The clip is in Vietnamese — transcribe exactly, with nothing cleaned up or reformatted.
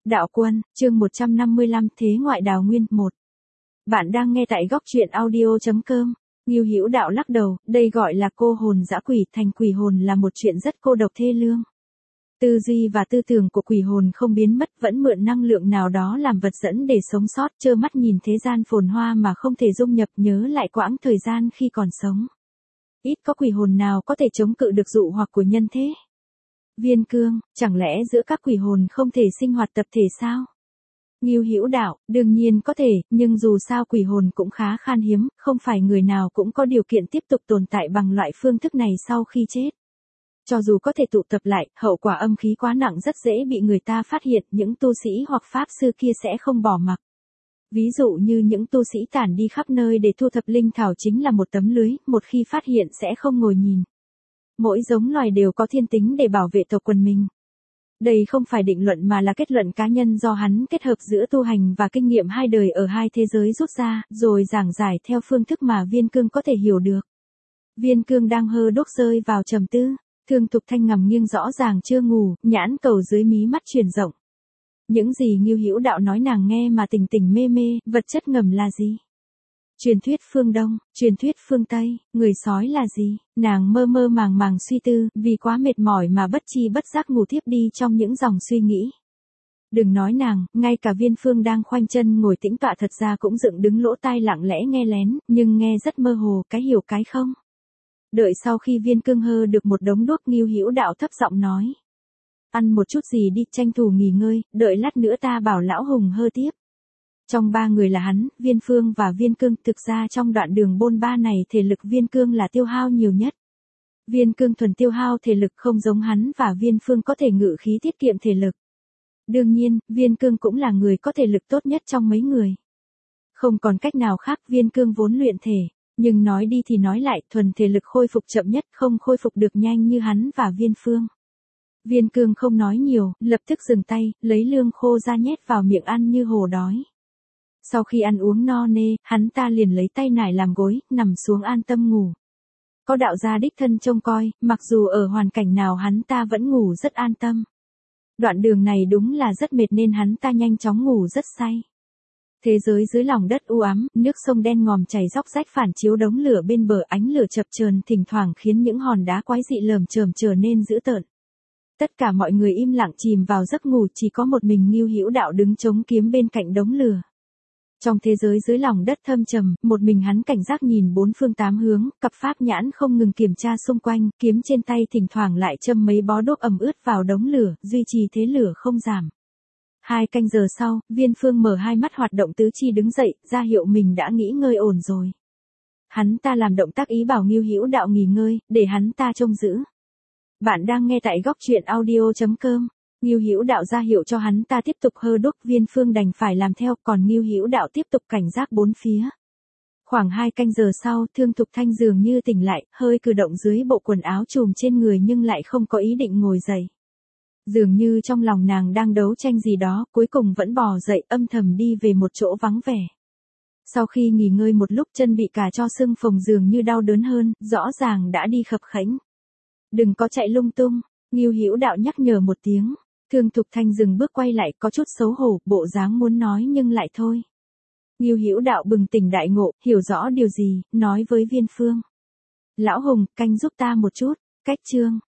Đạo Quân, chương một trăm năm mươi lăm Thế ngoại đào nguyên, một. Bạn đang nghe tại góc truyện audio chấm com. Ngưu Hữu Đạo lắc đầu, đây gọi là cô hồn dã quỷ, thành quỷ hồn là một chuyện rất cô độc thê lương. Tư duy và tư tưởng của quỷ hồn không biến mất, vẫn mượn năng lượng nào đó làm vật dẫn để sống sót, trơ mắt nhìn thế gian phồn hoa mà không thể dung nhập, nhớ lại quãng thời gian khi còn sống. Ít có quỷ hồn nào có thể chống cự được dụ hoặc của nhân thế. Viên Cương, chẳng lẽ giữa các quỷ hồn không thể sinh hoạt tập thể sao? Ngưu Hữu Đạo, đương nhiên có thể, nhưng dù sao quỷ hồn cũng khá khan hiếm, không phải người nào cũng có điều kiện tiếp tục tồn tại bằng loại phương thức này sau khi chết. Cho dù có thể tụ tập lại, hậu quả âm khí quá nặng rất dễ bị người ta phát hiện, những tu sĩ hoặc pháp sư kia sẽ không bỏ mặc. Ví dụ như những tu sĩ tản đi khắp nơi để thu thập linh thảo chính là một tấm lưới, một khi phát hiện sẽ không ngồi nhìn. Mỗi giống loài đều có thiên tính để bảo vệ tộc quần mình. Đây không phải định luận mà là kết luận cá nhân do hắn kết hợp giữa tu hành và kinh nghiệm hai đời ở hai thế giới rút ra, rồi giảng giải theo phương thức mà Viên Cương có thể hiểu được. Viên Cương đang hơ đốc rơi vào trầm tư, Thương Thục Thanh ngầm nghiêng rõ ràng chưa ngủ, nhãn cầu dưới mí mắt chuyển rộng. Những gì Ngưu Hữu Đạo nói nàng nghe mà tỉnh tỉnh mê mê, vật chất ngầm là gì? Truyền thuyết phương Đông, truyền thuyết phương Tây, người sói là gì? Nàng mơ mơ màng màng suy tư, vì quá mệt mỏi mà bất chi bất giác ngủ thiếp đi trong những dòng suy nghĩ. Đừng nói nàng, ngay cả Viên Phương đang khoanh chân ngồi tĩnh tọa thật ra cũng dựng đứng lỗ tai lặng lẽ nghe lén, nhưng nghe rất mơ hồ, cái hiểu cái không. Đợi sau khi Viên Cương hơ được một đống đuốc, Ngưu Hữu Đạo thấp giọng nói. Ăn một chút gì đi, tranh thủ nghỉ ngơi, đợi lát nữa ta bảo Lão Hùng hơ tiếp. Trong ba người là hắn, Viên Phương và Viên Cương, thực ra trong đoạn đường bôn ba này thể lực Viên Cương là tiêu hao nhiều nhất. Viên Cương thuần tiêu hao thể lực, không giống hắn và Viên Phương có thể ngự khí tiết kiệm thể lực. Đương nhiên, Viên Cương cũng là người có thể lực tốt nhất trong mấy người. Không còn cách nào khác, Viên Cương vốn luyện thể, nhưng nói đi thì nói lại, thuần thể lực khôi phục chậm nhất, không khôi phục được nhanh như hắn và Viên Phương. Viên Cương không nói nhiều, lập tức dừng tay, lấy lương khô ra nhét vào miệng ăn như hổ đói. Sau khi ăn uống no nê, hắn ta liền lấy tay nải làm gối, nằm xuống an tâm ngủ. Có đạo gia đích thân trông coi, mặc dù ở hoàn cảnh nào hắn ta vẫn ngủ rất an tâm. Đoạn đường này đúng là rất mệt nên hắn ta nhanh chóng ngủ rất say. Thế giới dưới lòng đất u ám, nước sông đen ngòm chảy róc rách phản chiếu đống lửa bên bờ, ánh lửa chập chờn thỉnh thoảng khiến những hòn đá quái dị lởm chởm trở nên dữ tợn. Tất cả mọi người im lặng chìm vào giấc ngủ, chỉ có một mình Ngưu Hữu Đạo đứng chống kiếm bên cạnh đống lửa. Trong thế giới dưới lòng đất thâm trầm, một mình hắn cảnh giác nhìn bốn phương tám hướng, cặp pháp nhãn không ngừng kiểm tra xung quanh, kiếm trên tay thỉnh thoảng lại châm mấy bó đuốc ẩm ướt vào đống lửa, duy trì thế lửa không giảm. Hai canh giờ sau, Viên Phương mở hai mắt hoạt động tứ chi đứng dậy, ra hiệu mình đã nghỉ ngơi ổn rồi. Hắn ta làm động tác ý bảo Ngưu Hữu Đạo nghỉ ngơi, để hắn ta trông giữ. Bạn đang nghe tại góc truyện audio chấm com. Ngưu Hữu Đạo ra hiệu cho hắn ta tiếp tục hơ đuốc, Viên Phương đành phải làm theo, còn Ngưu Hữu Đạo tiếp tục cảnh giác bốn phía. Khoảng hai canh giờ sau, Thương Thục Thanh dường như tỉnh lại, hơi cử động dưới bộ quần áo trùm trên người nhưng lại không có ý định ngồi dậy. Dường như trong lòng nàng đang đấu tranh gì đó, cuối cùng vẫn bò dậy, âm thầm đi về một chỗ vắng vẻ. Sau khi nghỉ ngơi một lúc, chân bị cả cho sưng phồng dường như đau đớn hơn, rõ ràng đã đi khập khẽnh. Đừng có chạy lung tung, Ngưu Hữu Đạo nhắc nhở một tiếng. Thương Thục Thanh dừng bước quay lại, có chút xấu hổ, bộ dáng muốn nói nhưng lại thôi. Ngưu Hữu Đạo bừng tỉnh đại ngộ, hiểu rõ điều gì, nói với Viên Phương. Lão Hùng, canh giúp ta một chút, cách chương.